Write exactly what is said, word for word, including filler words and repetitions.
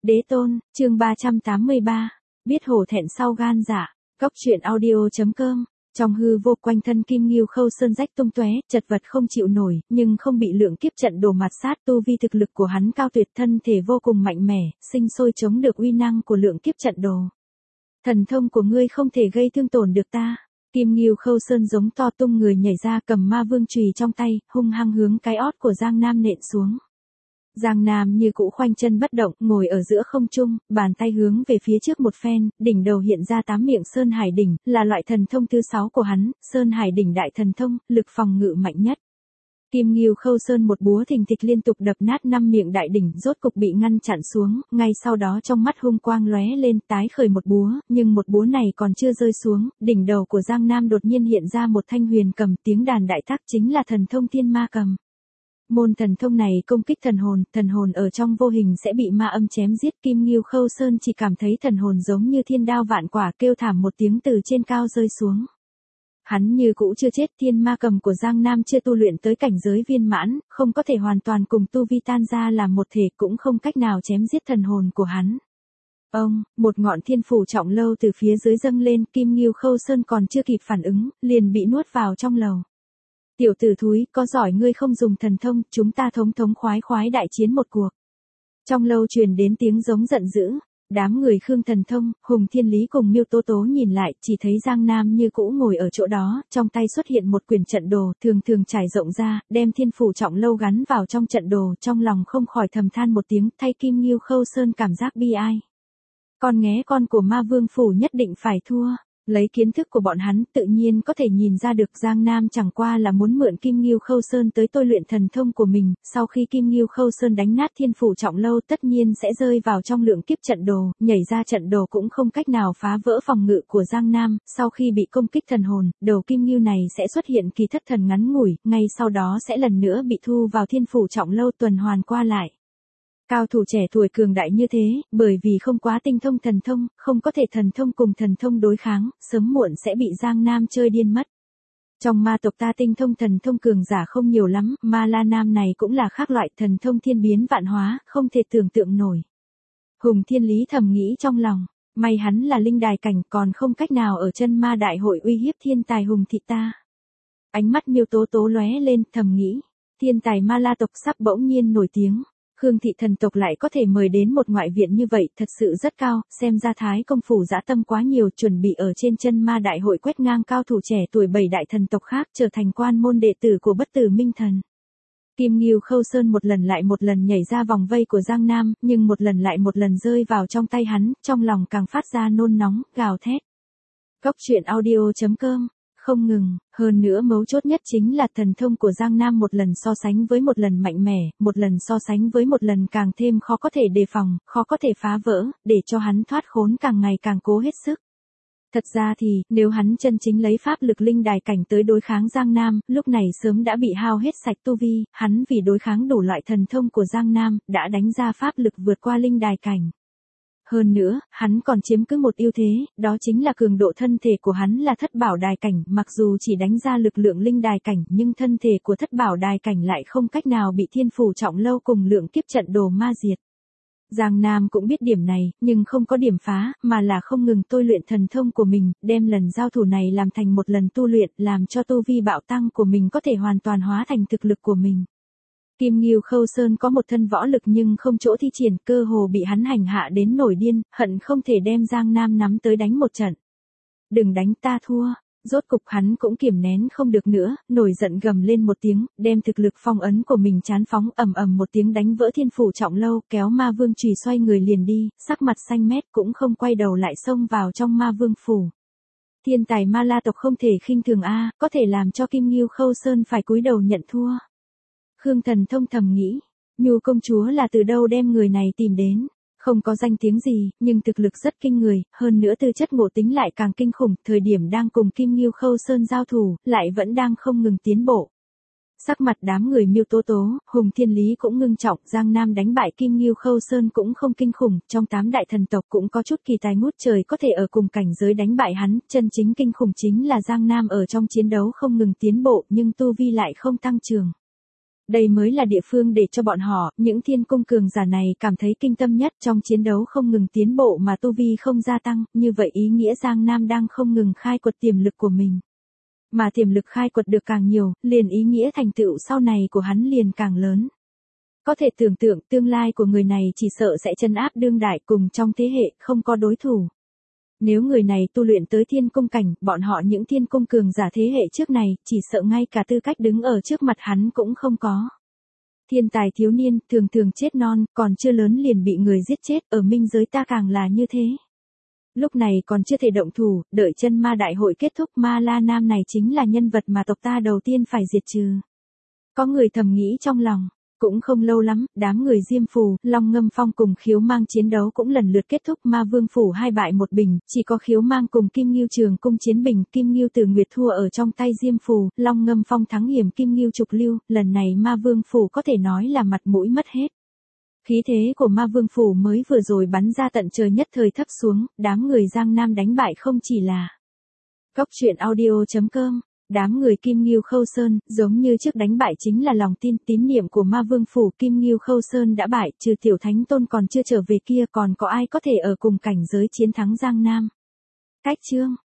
Đế tôn, chương ba trăm tám mươi ba, biết hổ thẹn sau gan dạ, góc truyện audio.com, trong hư vô quanh thân Kim Ngưu Khâu Sơn rách tung tóe, chật vật không chịu nổi, nhưng không bị lượng kiếp trận đổ mặt sát, tu vi thực lực của hắn cao tuyệt, thân thể vô cùng mạnh mẽ, sinh sôi chống được uy năng của lượng kiếp trận đồ. Thần thông của ngươi không thể gây thương tổn được ta. Kim Ngưu Khâu Sơn giống to tung người nhảy ra, cầm ma vương chùy trong tay, hung hăng hướng cái ót của Giang Nam nện xuống. Giang Nam như cũ khoanh chân bất động, ngồi ở giữa không trung, bàn tay hướng về phía trước một phen, đỉnh đầu hiện ra tám miệng Sơn Hải đỉnh, là loại thần thông thứ sáu của hắn, Sơn Hải đỉnh đại thần thông, lực phòng ngự mạnh nhất. Kim Ngưu Khâu Sơn một búa thình thịch liên tục đập nát năm miệng đại đỉnh, rốt cục bị ngăn chặn xuống, ngay sau đó trong mắt hung quang lóe lên, tái khởi một búa, nhưng một búa này còn chưa rơi xuống, đỉnh đầu của Giang Nam đột nhiên hiện ra một thanh huyền cầm, tiếng đàn đại tác chính là thần thông Thiên Ma Cầm. Môn thần thông này công kích thần hồn, thần hồn ở trong vô hình sẽ bị ma âm chém giết. Kim Ngưu Khâu Sơn chỉ cảm thấy thần hồn giống như thiên đao vạn quả, kêu thảm một tiếng từ trên cao rơi xuống. Hắn như cũ chưa chết, Thiên Ma Cầm của Giang Nam chưa tu luyện tới cảnh giới viên mãn, không có thể hoàn toàn cùng tu vi tan ra làm một thể, cũng không cách nào chém giết thần hồn của hắn. Ông, một ngọn thiên phủ trọng lâu từ phía dưới dâng lên, Kim Ngưu Khâu Sơn còn chưa kịp phản ứng, liền bị nuốt vào trong lầu. Tiểu tử thúi, có giỏi ngươi không dùng thần thông, chúng ta thống thống khoái khoái đại chiến một cuộc. Trong lâu truyền đến tiếng giống giận dữ, đám người Khương Thần Thông, Hùng Thiên Lý cùng Miêu Tố Tố nhìn lại, chỉ thấy Giang Nam như cũ ngồi ở chỗ đó, trong tay xuất hiện một quyển trận đồ, thường thường trải rộng ra, đem thiên phủ trọng lâu gắn vào trong trận đồ, trong lòng không khỏi thầm than một tiếng, thay Kim Ngưu Khâu Sơn cảm giác bi ai. Con nghé con của ma vương phủ nhất định phải thua. Lấy kiến thức của bọn hắn tự nhiên có thể nhìn ra được Giang Nam chẳng qua là muốn mượn Kim Ngưu Khâu Sơn tới tôi luyện thần thông của mình, sau khi Kim Ngưu Khâu Sơn đánh nát thiên phủ trọng lâu tất nhiên sẽ rơi vào trong lượng kiếp trận đồ, nhảy ra trận đồ cũng không cách nào phá vỡ phòng ngự của Giang Nam, sau khi bị công kích thần hồn, đầu Kim Ngưu này sẽ xuất hiện kỳ thất thần ngắn ngủi, ngay sau đó sẽ lần nữa bị thu vào thiên phủ trọng lâu tuần hoàn qua lại. Cao thủ trẻ tuổi cường đại như thế, bởi vì không quá tinh thông thần thông, không có thể thần thông cùng thần thông đối kháng, sớm muộn sẽ bị Giang Nam chơi điên mất. Trong ma tộc ta tinh thông thần thông cường giả không nhiều lắm, Ma La Nam này cũng là khác loại thần thông thiên biến vạn hóa, không thể tưởng tượng nổi. Hùng Thiên Lý thầm nghĩ trong lòng, may hắn là linh đài cảnh còn không cách nào ở chân ma đại hội uy hiếp thiên tài Hùng thị ta. Ánh mắt Miêu Tố Tố lóe lên, thầm nghĩ, thiên tài Ma La tộc sắp bỗng nhiên nổi tiếng. Khương thị thần tộc lại có thể mời đến một ngoại viện như vậy, thật sự rất cao, xem ra Thái công phủ dã tâm quá nhiều, chuẩn bị ở trên chân ma đại hội quét ngang cao thủ trẻ tuổi bảy đại thần tộc khác, trở thành quan môn đệ tử của bất tử minh thần. Kim Ngưu Khâu Sơn một lần lại một lần nhảy ra vòng vây của Giang Nam, nhưng một lần lại một lần rơi vào trong tay hắn, trong lòng càng phát ra nôn nóng, gào thét. Góc truyện audio.com. Không ngừng, hơn nữa mấu chốt nhất chính là thần thông của Giang Nam một lần so sánh với một lần mạnh mẽ, một lần so sánh với một lần càng thêm khó có thể đề phòng, khó có thể phá vỡ, để cho hắn thoát khốn càng ngày càng cố hết sức. Thật ra thì, nếu hắn chân chính lấy pháp lực linh đài cảnh tới đối kháng Giang Nam, lúc này sớm đã bị hao hết sạch tu vi, hắn vì đối kháng đủ loại thần thông của Giang Nam, đã đánh ra pháp lực vượt qua linh đài cảnh. Hơn nữa, hắn còn chiếm cứ một ưu thế, đó chính là cường độ thân thể của hắn là thất bảo đài cảnh, mặc dù chỉ đánh ra lực lượng linh đài cảnh, nhưng thân thể của thất bảo đài cảnh lại không cách nào bị thiên phủ trọng lâu cùng lượng kiếp trận đồ ma diệt. Giang Nam cũng biết điểm này, nhưng không có điểm phá, mà là không ngừng tôi luyện thần thông của mình, đem lần giao thủ này làm thành một lần tu luyện, làm cho tu vi bạo tăng của mình có thể hoàn toàn hóa thành thực lực của mình. Kim Ngưu Khâu Sơn có một thân võ lực nhưng không chỗ thi triển, cơ hồ bị hắn hành hạ đến nổi điên, hận không thể đem Giang Nam nắm tới đánh một trận. Đừng đánh ta thua, rốt cục hắn cũng kiềm nén không được nữa, nổi giận gầm lên một tiếng, đem thực lực phong ấn của mình chán phóng, ầm ầm một tiếng đánh vỡ thiên phủ trọng lâu, kéo ma vương chùy xoay người liền đi, sắc mặt xanh mét cũng không quay đầu lại xông vào trong ma vương phủ. Thiên tài Ma La tộc không thể khinh thường a, có thể làm cho Kim Ngưu Khâu Sơn phải cúi đầu nhận thua. Khương Thần Thông thầm nghĩ, Nhu công chúa là từ đâu đem người này tìm đến, không có danh tiếng gì, nhưng thực lực rất kinh người, hơn nữa tư chất ngộ tính lại càng kinh khủng, thời điểm đang cùng Kim Ngưu Khâu Sơn giao thủ, lại vẫn đang không ngừng tiến bộ. Sắc mặt đám người Miêu Tố Tố, Hùng Thiên Lý cũng ngưng trọng, Giang Nam đánh bại Kim Ngưu Khâu Sơn cũng không kinh khủng, trong tám đại thần tộc cũng có chút kỳ tài ngút trời có thể ở cùng cảnh giới đánh bại hắn, chân chính kinh khủng chính là Giang Nam ở trong chiến đấu không ngừng tiến bộ nhưng tu vi lại không tăng trưởng. Đây mới là địa phương để cho bọn họ, những thiên cung cường giả này cảm thấy kinh tâm nhất, trong chiến đấu không ngừng tiến bộ mà tu vi không gia tăng, như vậy ý nghĩa Giang Nam đang không ngừng khai quật tiềm lực của mình. Mà tiềm lực khai quật được càng nhiều, liền ý nghĩa thành tựu sau này của hắn liền càng lớn. Có thể tưởng tượng tương lai của người này chỉ sợ sẽ trấn áp đương đại, cùng trong thế hệ không có đối thủ. Nếu người này tu luyện tới thiên cung cảnh, bọn họ những thiên cung cường giả thế hệ trước này, chỉ sợ ngay cả tư cách đứng ở trước mặt hắn cũng không có. Thiên tài thiếu niên, thường thường chết non, còn chưa lớn liền bị người giết chết, ở minh giới ta càng là như thế. Lúc này còn chưa thể động thủ, đợi chân ma đại hội kết thúc, Ma La Nam này chính là nhân vật mà tộc ta đầu tiên phải diệt trừ. Có người thầm nghĩ trong lòng. Cũng không lâu lắm, đám người Diêm Phù, Long Ngâm Phong cùng Khiếu Mang chiến đấu cũng lần lượt kết thúc, Ma Vương Phủ hai bại một bình, chỉ có Khiếu Mang cùng Kim Ngưu Trường cung chiến bình, Kim Ngưu Từ Nguyệt thua ở trong tay Diêm Phù, Long Ngâm Phong thắng hiểm Kim Ngưu Trục Lưu, lần này Ma Vương Phủ có thể nói là mặt mũi mất hết. Khí thế của Ma Vương Phủ mới vừa rồi bắn ra tận trời nhất thời thấp xuống, đám người Giang Nam đánh bại không chỉ là Cốc truyện audio chấm com. Đám người Kim Ngưu Khâu Sơn, giống như trước đánh bại chính là lòng tin, tín niệm của Ma Vương Phủ. Kim Ngưu Khâu Sơn đã bại, trừ Tiểu Thánh Tôn còn chưa trở về kia, còn có ai có thể ở cùng cảnh giới chiến thắng Giang Nam. Cách chương